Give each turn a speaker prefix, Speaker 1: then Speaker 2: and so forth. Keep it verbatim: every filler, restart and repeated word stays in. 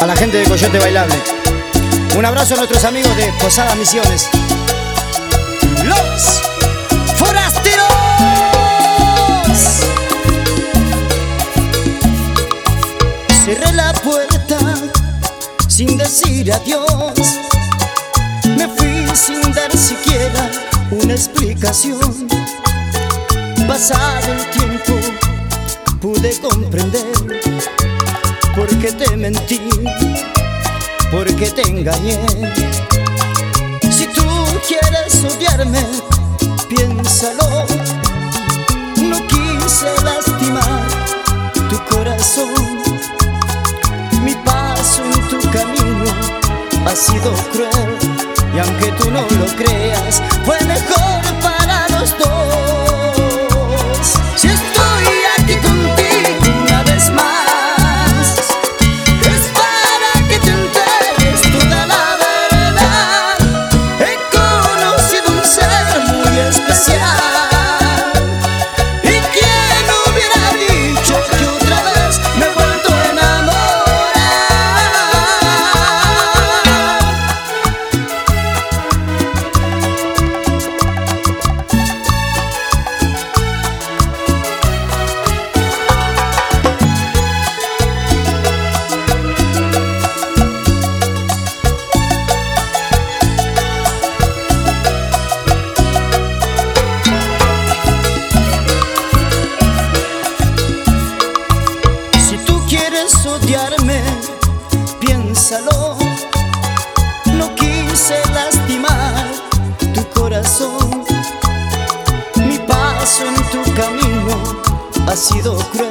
Speaker 1: a la gente de Coyote Bailable. Un abrazo a nuestros amigos de Posada Misiones. Los Forasteros. Cerré la puerta sin decir adiós. Me fui sin dar siquiera una explicación. Pasado el tiempo pude comprender por qué te mentí, por qué te engañé. Si tú quieres odiarme, piénsalo. No quise lastimar tu corazón. Mi paso en tu camino ha sido cruel, y aunque tú no lo creas, fue mejor para los dos. Si estoy aquí contigo una vez más, es para que te enteres toda la verdad. He conocido un ser muy especial, y quién hubiera dicho que otra vez me he vuelto a enamorar. Odiarme, piénsalo. No quise lastimar tu corazón. Mi paso en tu camino ha sido cruel,